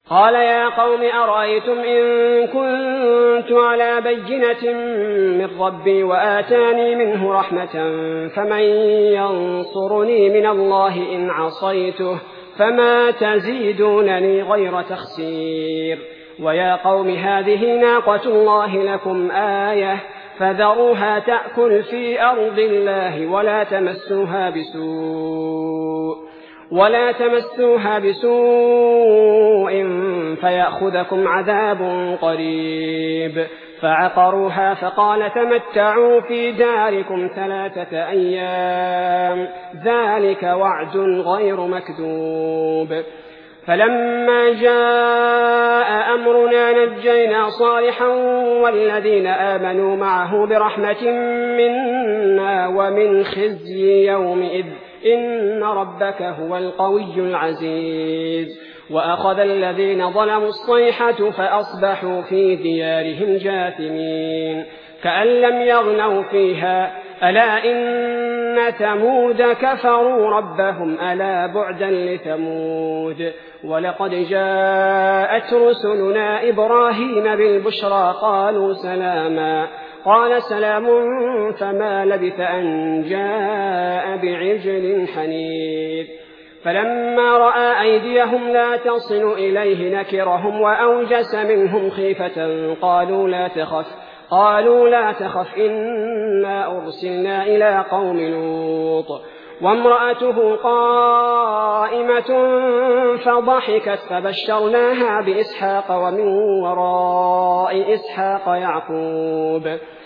قال يا قوم أرأيتم إن كنت على بينة من ربي وآتاني منه رحمة فمن ينصرني من الله إن عصيته فما تزيدونني غير تخسير ويا قوم هذه ناقة الله لكم آية فذروها تأكل في أرض الله ولا تمسوها بسوء فيأخذكم عذاب قريب فعقروها فقال تمتعوا في داركم 3 أيام ذلك وعد غير مكذوب فلما جاء أمرنا نجينا صالحا والذين آمنوا معه برحمة منا ومن خزي يومئذ إن ربك هو القوي العزيز وأخذ الذين ظلموا الصيحة فأصبحوا في ديارهم جاثمين كأن لم يغنوا فيها ألا إن ثمود كفروا ربهم ألا بعدا لثمود ولقد جاءت رسلنا إبراهيم بالبشرى قالوا سلاما قال سلام فما لبث أن جاء بعجل حنيذ فلما رأى أيديهم لا تصل إليه نكرهم وأوجس منهم خيفة قالوا لا تخف إنا أرسلنا إلى قوم لوط وامرأته قائمة فضحكت فبشرناها بإسحاق ومن وراء إسحاق يعقوب